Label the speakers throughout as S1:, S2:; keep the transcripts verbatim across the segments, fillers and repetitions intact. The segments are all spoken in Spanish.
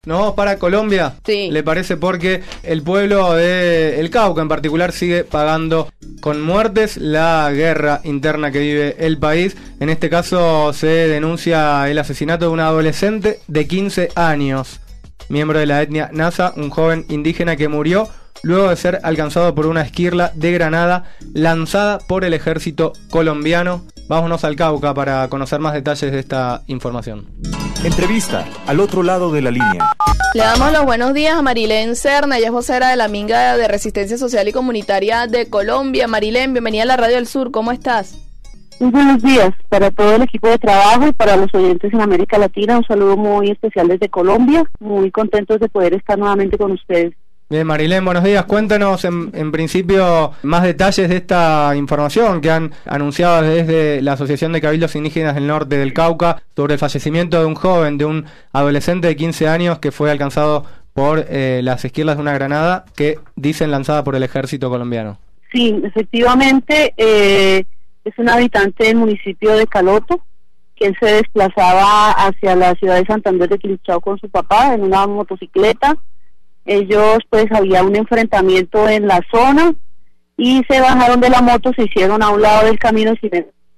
S1: Nos vamos para Colombia,
S2: sí.
S1: ¿Le parece? Porque el pueblo de El Cauca en particular sigue pagando con muertes la guerra interna que vive el país. En este caso se denuncia el asesinato de un adolescente de quince años, miembro de la etnia Nasa, un joven indígena que murió luego de ser alcanzado por una esquirla de granada lanzada por el ejército colombiano. Vámonos al Cauca para conocer más detalles de esta información.
S3: Entrevista al otro lado de la línea.
S2: Le damos los buenos días a Marilén Serna, ella es vocera de la Minga de Resistencia Social y Comunitaria de Colombia. Marilén, bienvenida a la Radio del Sur, ¿cómo estás?
S4: Muy buenos días para todo el equipo de trabajo y para los oyentes en América Latina. Un saludo muy especial desde Colombia, muy contentos de poder estar nuevamente con ustedes.
S1: Bien, Marilén, buenos días. Cuéntanos en, en principio más detalles de esta información que han anunciado desde la Asociación de Cabildos Indígenas del Norte del Cauca sobre el fallecimiento de un joven, de un adolescente de quince años que fue alcanzado por eh, las esquirlas de una granada que dicen lanzada por el ejército colombiano.
S4: Sí, efectivamente, eh, es un habitante del municipio de Caloto, que él se desplazaba hacia la ciudad de Santander de Quilichao con su papá en una motocicleta. Ellos, pues, había un enfrentamiento en la zona y se bajaron de la moto, se hicieron a un lado del camino, y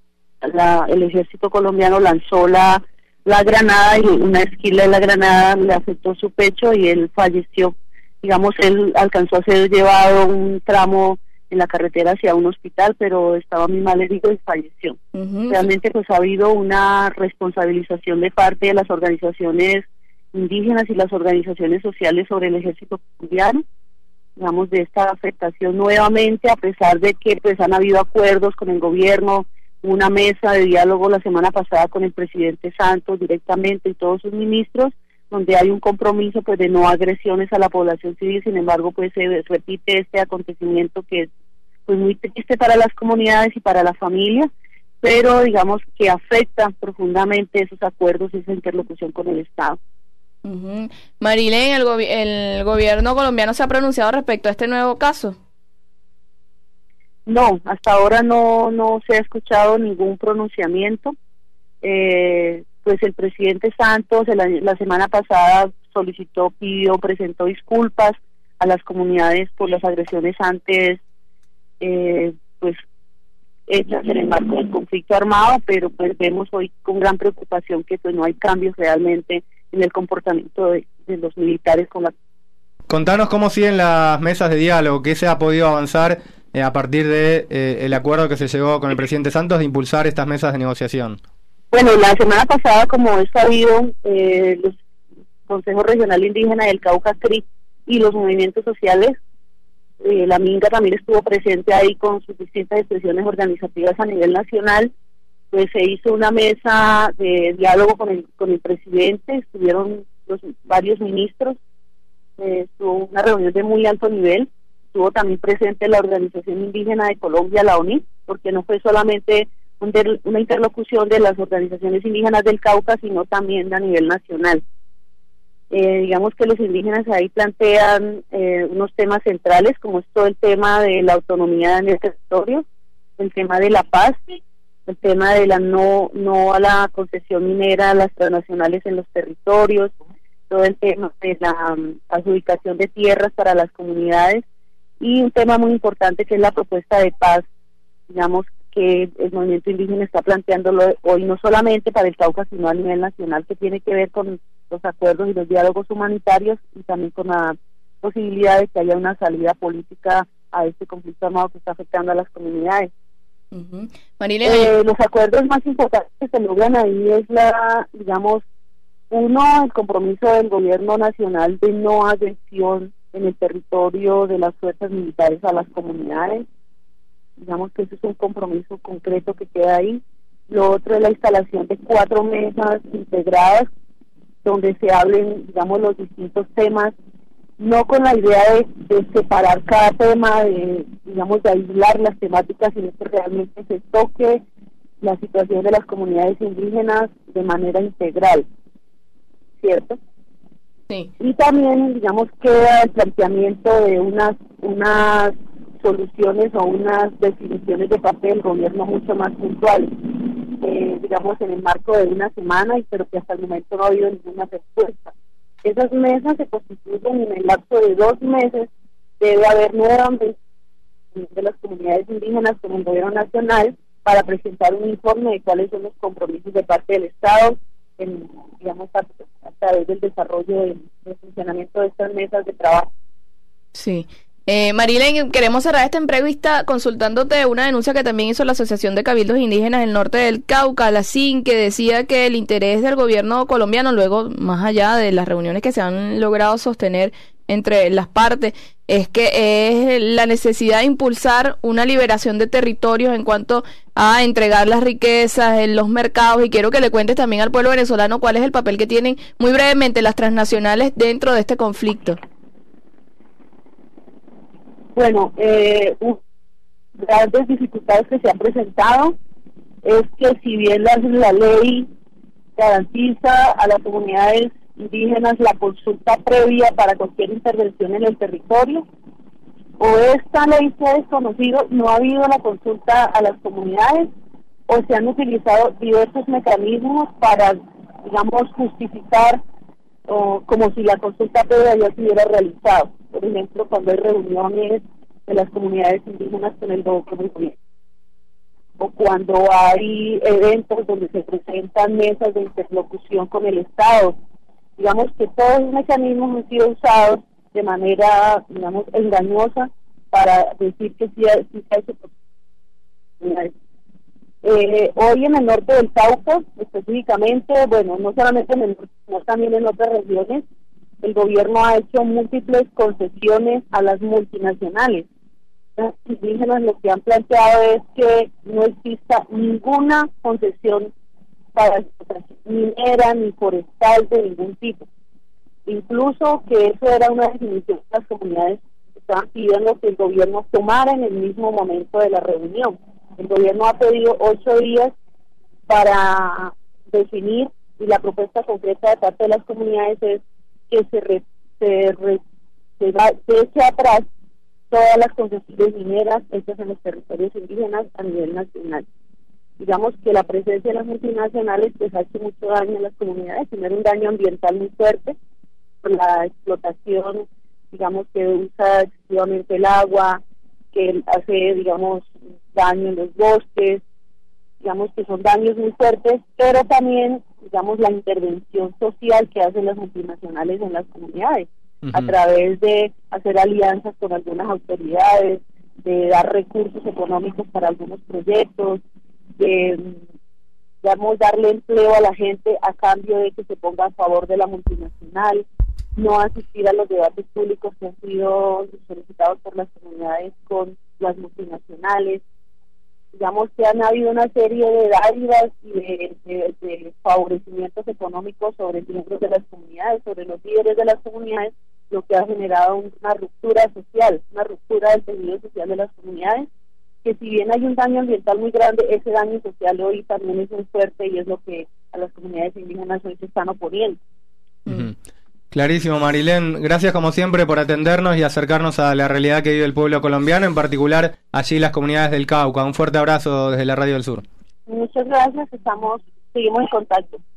S4: la, el ejército colombiano lanzó la, la granada y una esquila de la granada le afectó su pecho y él falleció. Digamos, él alcanzó a ser llevado un tramo en la carretera hacia un hospital, pero estaba muy mal herido y falleció. Uh-huh. Realmente, pues, ha habido una responsabilización de parte de las organizaciones indígenas y las organizaciones sociales sobre el ejército colombiano, digamos, de esta afectación nuevamente, a pesar de que pues han habido acuerdos con el gobierno, una mesa de diálogo la semana pasada con el presidente Santos directamente y todos sus ministros, donde hay un compromiso pues de no agresiones a la población civil. Sin embargo, pues se repite este acontecimiento que es pues muy triste para las comunidades y para la familia, pero digamos que afecta profundamente esos acuerdos y esa interlocución con el Estado.
S2: Uh-huh. Marilén, el, gobi- el gobierno colombiano se ha pronunciado respecto a este nuevo caso.
S4: No, hasta ahora no no se ha escuchado ningún pronunciamiento. Eh, pues el presidente Santos el, la semana pasada solicitó, pidió, presentó disculpas a las comunidades por las agresiones antes, eh, pues hechas en el marco del conflicto armado, pero pues vemos hoy con gran preocupación que pues no hay cambios realmente en el comportamiento de, de los militares con la...
S1: Contanos cómo siguen las mesas de diálogo, qué se ha podido avanzar eh, a partir de eh, el acuerdo que se llegó con el presidente Santos de impulsar estas mesas de negociación.
S4: Bueno, la semana pasada, como es sabido, eh, los Consejo Regional Indígena del Cauca C R I y los movimientos sociales, eh, la Minga también estuvo presente ahí con sus distintas expresiones organizativas a nivel nacional. Pues se hizo una mesa de diálogo con el con el presidente, estuvieron los varios ministros, eh, estuvo una reunión de muy alto nivel, estuvo también presente la Organización Indígena de Colombia, la O N I, porque no fue solamente un der, una interlocución de las organizaciones indígenas del Cauca, sino también a nivel nacional. Eh, digamos que los indígenas ahí plantean eh, unos temas centrales, como es todo el tema de la autonomía en el territorio, el tema de la paz, el tema de la no no a la concesión minera a las transnacionales en los territorios, todo el tema de la um, adjudicación de tierras para las comunidades y un tema muy importante que es la propuesta de paz, digamos que el movimiento indígena está planteándolo hoy no solamente para el Cauca sino a nivel nacional, que tiene que ver con los acuerdos y los diálogos humanitarios y también con la posibilidad de que haya una salida política a este conflicto armado que está afectando a las comunidades.
S2: Uh-huh.
S4: Eh, los acuerdos más importantes que se logran ahí es la, digamos, uno, el compromiso del gobierno nacional de no agresión en el territorio de las fuerzas militares a las comunidades, digamos que ese es un compromiso concreto que queda ahí. Lo otro es la instalación de cuatro mesas integradas donde se hablen, digamos, los distintos temas, no con la idea de, de separar cada tema, de, digamos, de aislar las temáticas, sino que realmente se toque la situación de las comunidades indígenas de manera integral, ¿cierto?
S2: Sí.
S4: Y también, digamos, queda el planteamiento de unas unas soluciones o unas definiciones de papel del gobierno mucho más puntuales, eh, digamos, en el marco de una semana, y pero que hasta el momento no ha habido ninguna respuesta. Esas mesas se constituyen en el lapso de dos meses, debe haber nuevamente de las comunidades indígenas con el gobierno nacional para presentar un informe de cuáles son los compromisos de parte del Estado, en, digamos, a, a través del desarrollo del, del funcionamiento de estas mesas de trabajo.
S2: Sí. Eh, Marilén, queremos cerrar esta entrevista consultándote una denuncia que también hizo la Asociación de Cabildos Indígenas del Norte del Cauca, la C I N, que decía que el interés del gobierno colombiano, luego más allá de las reuniones que se han logrado sostener entre las partes, es que es la necesidad de impulsar una liberación de territorios en cuanto a entregar las riquezas en los mercados, y quiero que le cuentes también al pueblo venezolano cuál es el papel que tienen muy brevemente las transnacionales dentro de este conflicto.
S4: Bueno, eh, grandes dificultades que se han presentado es que si bien la, la ley garantiza a las comunidades indígenas la consulta previa para cualquier intervención en el territorio, o esta ley se ha desconocido, no ha habido la consulta a las comunidades, o se han utilizado diversos mecanismos para, digamos, justificar o como si la consulta previa ya se hubiera realizado. Por ejemplo, cuando hay reuniones de las comunidades indígenas con el gobierno, o cuando hay eventos donde se presentan mesas de interlocución con el Estado. Digamos que todos los mecanismos han sido usados de manera, digamos, engañosa para decir que sí, sí se ha hecho posibilidades. Eh, hoy en el norte del Cauca, específicamente, bueno, no solamente en el norte, sino también en otras regiones, el gobierno ha hecho múltiples concesiones a las multinacionales. Los indígenas lo que han planteado es que no exista ninguna concesión para explotación minera ni forestal de ningún tipo. Incluso que eso era una definición que las comunidades estaban pidiendo que el gobierno tomara en el mismo momento de la reunión. El gobierno ha pedido ocho días para definir, y la propuesta concreta de parte de las comunidades es que se, re, se, re, se, va, se eche atrás todas las concesiones mineras hechas en los territorios indígenas a nivel nacional. Digamos que la presencia de las multinacionales pues ha hecho mucho daño a las comunidades, tiene un daño ambiental muy fuerte por la explotación, digamos, que usa excesivamente el agua, que hace, digamos, daño en los bosques, digamos que son daños muy fuertes, pero también, digamos, la intervención social que hacen las multinacionales en las comunidades, uh-huh. a través de hacer alianzas con algunas autoridades, de dar recursos económicos para algunos proyectos, de, digamos, darle empleo a la gente a cambio de que se ponga a favor de la multinacional, no asistir a los debates públicos que han sido solicitados por las comunidades con las multinacionales. Digamos que han habido una serie de dádivas y de, de, de favorecimientos económicos sobre miembros de las comunidades, sobre los líderes de las comunidades, lo que ha generado una ruptura social, una ruptura del tejido social de las comunidades, que si bien hay un daño ambiental muy grande, ese daño social hoy también es muy fuerte y es lo que a las comunidades indígenas hoy se están oponiendo.
S1: Uh-huh. Clarísimo, Marilén. Gracias como siempre por atendernos y acercarnos a la realidad que vive el pueblo colombiano, en particular allí las comunidades del Cauca. Un fuerte abrazo desde la Radio del Sur.
S4: Muchas gracias, estamos, seguimos en contacto.